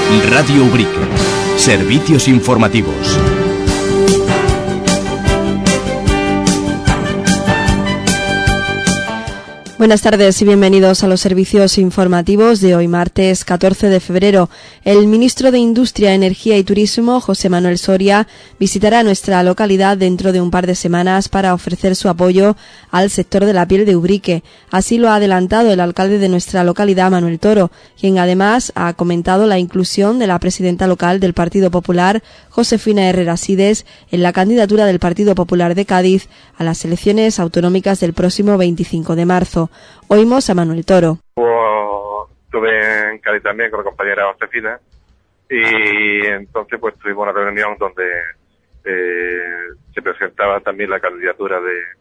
Radio Ubrique. Servicios informativos. Buenas tardes y bienvenidos a los servicios informativos de hoy martes 14 de febrero. El ministro de Industria, Energía y Turismo, José Manuel Soria, visitará nuestra localidad dentro de un par de semanas para ofrecer su apoyo al sector de la piel de Ubrique. Así lo ha adelantado el alcalde de nuestra localidad, Manuel Toro, quien además ha comentado la inclusión de la presidenta local del Partido Popular, Josefina Herrera Sides, en la candidatura del Partido Popular de Cádiz a las elecciones autonómicas del próximo 25 de marzo. Oímos a Manuel Toro. Estuve en Cádiz también con la compañera Josefina y entonces pues tuvimos una reunión donde se presentaba también la candidatura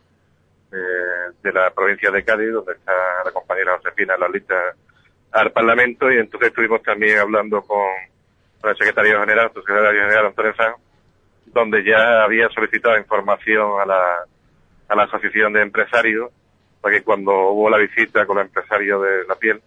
de la provincia de Cádiz, donde está la compañera Josefina en la lista al Parlamento, y entonces estuvimos también hablando con el secretario general, Antonio Sanz, donde ya había solicitado información a la Asociación de Empresarios, porque cuando hubo la visita con los empresarios de la piel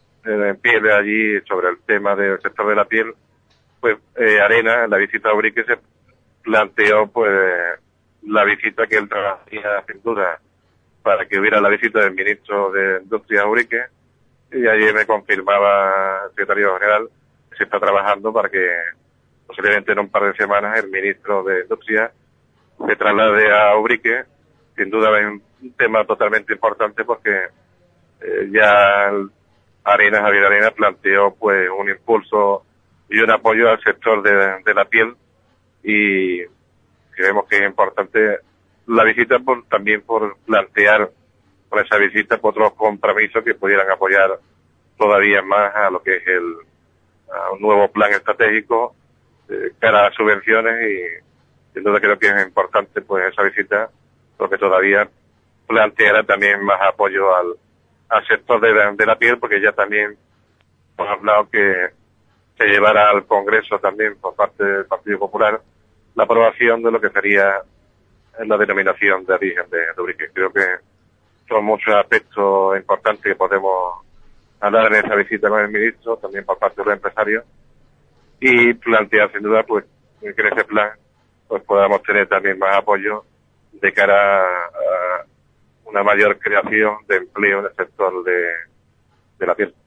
allí sobre el tema del sector de la piel, pues Arena, en la visita a Ubrique, se planteó pues la visita que él trabajaría sin duda para que hubiera la visita del ministro de Industria a Ubrique, y allí me confirmaba el secretario general que se está trabajando para que posiblemente en un par de semanas el ministro de Industria se traslade a Ubrique. Sin duda es un tema totalmente importante porque ya Javier Arena planteó pues un impulso y un apoyo al sector de la piel, y creemos que es importante la visita también por plantear con esa visita por otros compromisos que pudieran apoyar todavía más a lo que es a un nuevo plan estratégico cara a subvenciones, y sin duda creo que es importante pues esa visita, porque todavía planteará también más apoyo al sector de la piel, porque ya también hemos hablado que se llevará al Congreso también por parte del Partido Popular la aprobación de lo que sería la denominación de origen de Ubrique. Creo que son muchos aspectos importantes que podemos hablar en esa visita con el ministro, también por parte de los empresarios, y plantear sin duda pues que en ese plan pues podamos tener también más apoyo de cara a una mayor creación de empleo en el sector de la piel.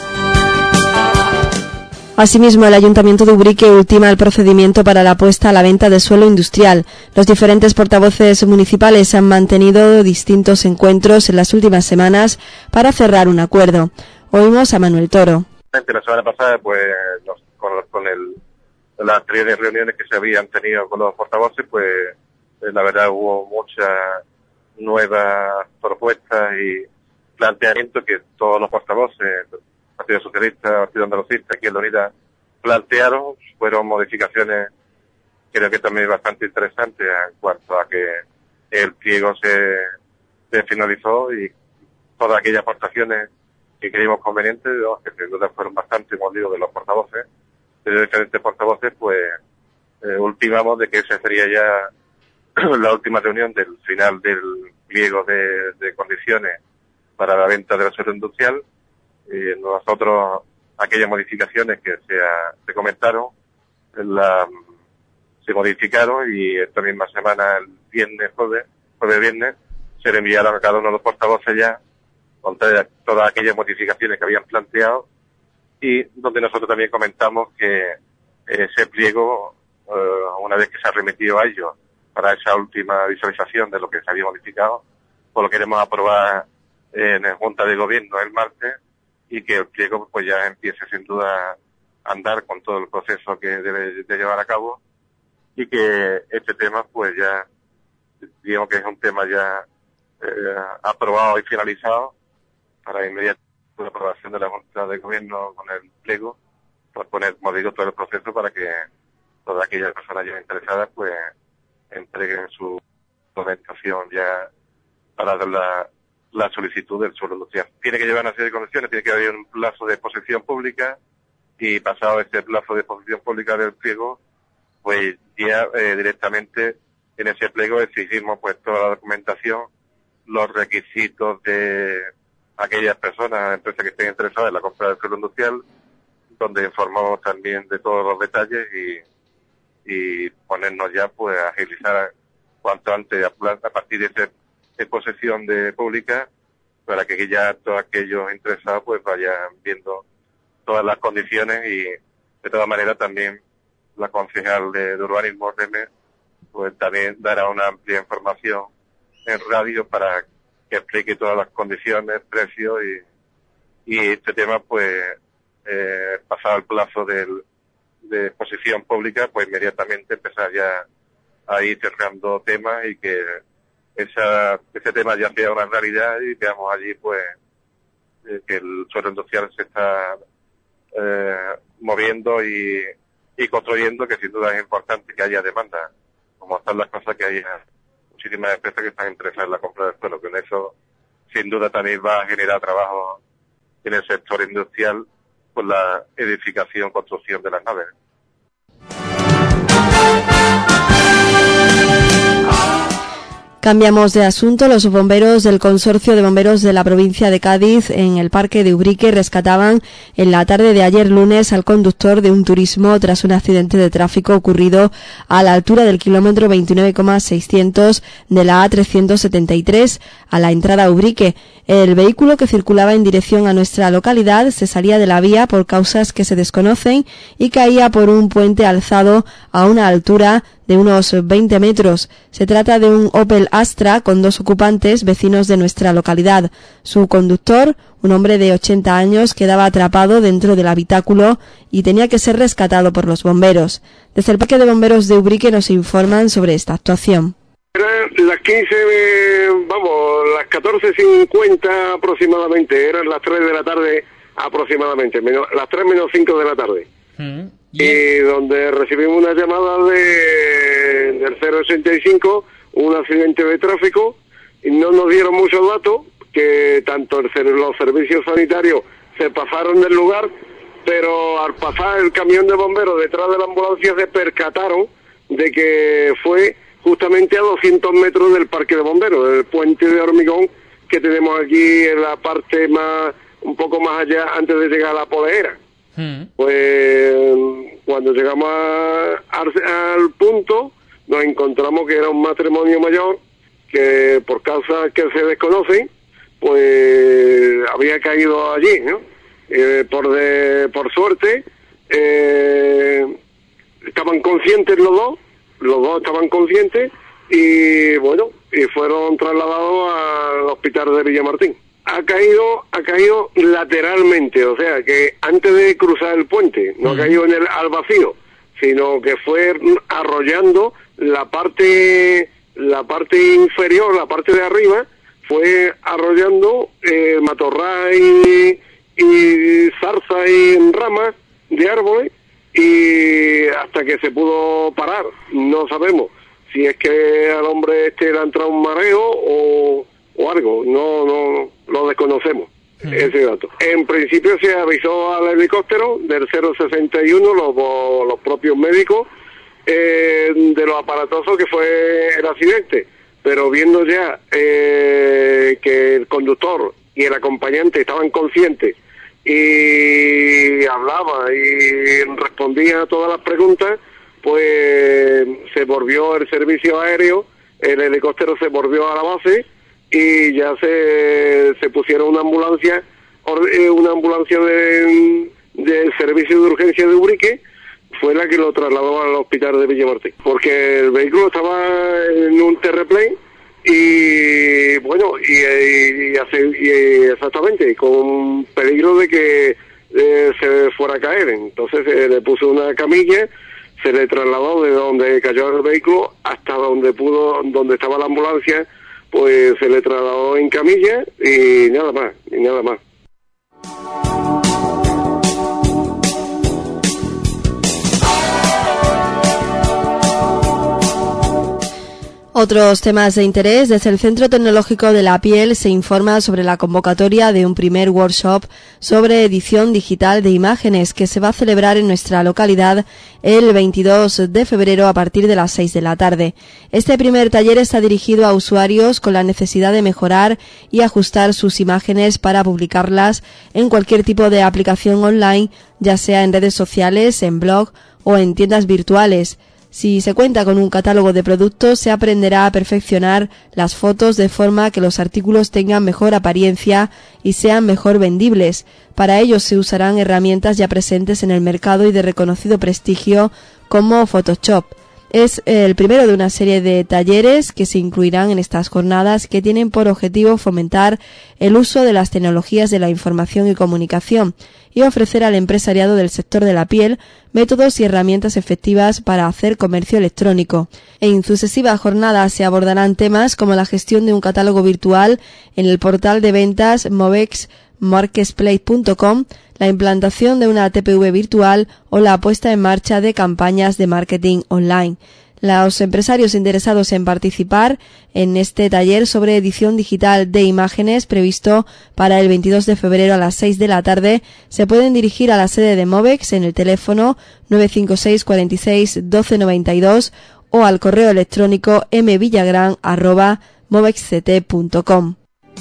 Asimismo, el Ayuntamiento de Ubrique ultima el procedimiento para la puesta a la venta de suelo industrial. Los diferentes portavoces municipales han mantenido distintos encuentros en las últimas semanas para cerrar un acuerdo. Oímos a Manuel Toro. La semana pasada, pues, con las anteriores reuniones que se habían tenido con los portavoces, pues, la verdad hubo muchas nuevas propuestas y planteamientos que todos los portavoces, Partido Socialista, Partido Andalucista, aquí en la Unidad, plantearon. Fueron modificaciones, creo que también bastante interesantes en cuanto a que el pliego se finalizó, y todas aquellas aportaciones que creímos convenientes, que sin duda fueron bastante, como digo, de los portavoces, de diferentes portavoces, pues ultimamos de que esa sería ya la última reunión del final del pliego de condiciones para la venta del suelo industrial. Nosotros, aquellas modificaciones que se comentaron, se modificaron, y esta misma semana, el jueves-viernes, se le enviaron a cada uno de los portavoces ya con todas aquellas modificaciones que habían planteado, y donde nosotros también comentamos que ese pliego, una vez que se ha remitido a ellos para esa última visualización de lo que se había modificado, pues lo queremos aprobar en la Junta de Gobierno el martes, y que el pliego pues ya empiece sin duda a andar con todo el proceso que debe de llevar a cabo, y que este tema pues ya, digamos que es un tema ya aprobado y finalizado para inmediata aprobación de la Junta de Gobierno con el pliego, por poner, como digo, todo el proceso para que todas aquellas personas ya interesadas pues entreguen su documentación ya para dar la solicitud del suelo industrial. Tiene que llevar una serie de condiciones, tiene que haber un plazo de exposición pública, y pasado ese plazo de exposición pública del pliego, pues ya directamente en ese pliego exigimos pues toda la documentación, los requisitos de aquellas personas, empresas que estén interesadas en la compra del suelo industrial, donde informamos también de todos los detalles y ponernos ya pues a agilizar cuanto antes a partir de posesión de pública, para que ya todos aquellos interesados pues vayan viendo todas las condiciones. Y de todas maneras también la concejal de urbanismo Reme pues también dará una amplia información en radio para que explique todas las condiciones, precios y este tema pues pasado el plazo de exposición pública pues inmediatamente empezar ya a ir cerrando temas y que ese tema ya sea una realidad y veamos allí pues que el suelo industrial se está moviendo y construyendo, que sin duda es importante que haya demanda, como están las cosas, que haya muchísimas empresas que están interesadas en la compra del suelo, que en eso sin duda también va a generar trabajo en el sector industrial por la edificación, construcción de las naves. Cambiamos de asunto. Los bomberos del Consorcio de Bomberos de la provincia de Cádiz en el Parque de Ubrique rescataban en la tarde de ayer lunes al conductor de un turismo tras un accidente de tráfico ocurrido a la altura del kilómetro 29,600 de la A373 a la entrada a Ubrique. El vehículo, que circulaba en dirección a nuestra localidad, se salía de la vía por causas que se desconocen y caía por un puente alzado a una altura de unos 20 metros. Se trata de un Opel Astra con 2 ocupantes vecinos de nuestra localidad. Su conductor, un hombre de 80 años, quedaba atrapado dentro del habitáculo y tenía que ser rescatado por los bomberos. Desde el Parque de Bomberos de Ubrique nos informan sobre esta actuación. Eran las 14:50 aproximadamente, eran las 3 de la tarde aproximadamente, las 3 menos 5 de la tarde. Y donde recibimos una llamada del 085, un accidente de tráfico, y no nos dieron muchos datos, que tanto los servicios sanitarios se pasaron del lugar, pero al pasar el camión de bomberos detrás de la ambulancia se percataron de que fue justamente a 200 metros del Parque de Bomberos, del puente de hormigón que tenemos aquí en la parte más, un poco más allá, antes de llegar a la polera. Pues cuando llegamos al punto nos encontramos que era un matrimonio mayor que por causas que se desconocen pues había caído allí, ¿no? Por suerte estaban conscientes los dos estaban conscientes y bueno, y fueron trasladados al hospital de Villamartín. Ha caído lateralmente, o sea que antes de cruzar el puente, no ha caído al vacío, sino que fue arrollando la parte inferior, la parte de arriba, fue arrollando matorral y zarza y ramas de árboles, y hasta que se pudo parar. No sabemos si es que al hombre le ha entrado un mareo o algo, no lo desconocemos, ese dato. En principio se avisó al helicóptero del 061, los propios médicos, de lo aparatoso que fue el accidente, pero viendo ya que el conductor y el acompañante estaban conscientes y hablaba y respondía a todas las preguntas, pues se volvió el servicio aéreo, el helicóptero se volvió a la base y ya se pusieron una ambulancia del servicio de urgencia de Ubrique, fue la que lo trasladó al hospital de Villamartín, porque el vehículo estaba en un terraplén y bueno, y exactamente, con peligro de que se fuera a caer. Entonces le puso una camilla, se le trasladó de donde cayó el vehículo hasta donde estaba la ambulancia, pues se le trasladó en camilla y nada más. Otros temas de interés. Desde el Centro Tecnológico de la Piel se informa sobre la convocatoria de un primer workshop sobre edición digital de imágenes que se va a celebrar en nuestra localidad el 22 de febrero a partir de las 6 de la tarde. Este primer taller está dirigido a usuarios con la necesidad de mejorar y ajustar sus imágenes para publicarlas en cualquier tipo de aplicación online, ya sea en redes sociales, en blog o en tiendas virtuales. Si se cuenta con un catálogo de productos, se aprenderá a perfeccionar las fotos de forma que los artículos tengan mejor apariencia y sean mejor vendibles. Para ello se usarán herramientas ya presentes en el mercado y de reconocido prestigio como Photoshop. Es el primero de una serie de talleres que se incluirán en estas jornadas que tienen por objetivo fomentar el uso de las tecnologías de la información y comunicación y ofrecer al empresariado del sector de la piel métodos y herramientas efectivas para hacer comercio electrónico. En sucesivas jornadas se abordarán temas como la gestión de un catálogo virtual en el portal de ventas movexmarketplace.com, la implantación de una TPV virtual o la puesta en marcha de campañas de marketing online. Los empresarios interesados en participar en este taller sobre edición digital de imágenes previsto para el 22 de febrero a las 6 de la tarde se pueden dirigir a la sede de Movex en el teléfono 956 46 12 92 o al correo electrónico mvillagran@movexct.com.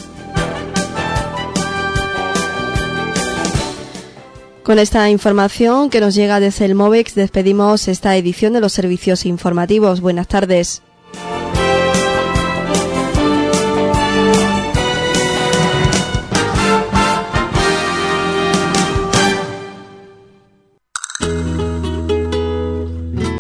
Con esta información que nos llega desde el Movex despedimos esta edición de los servicios informativos. Buenas tardes.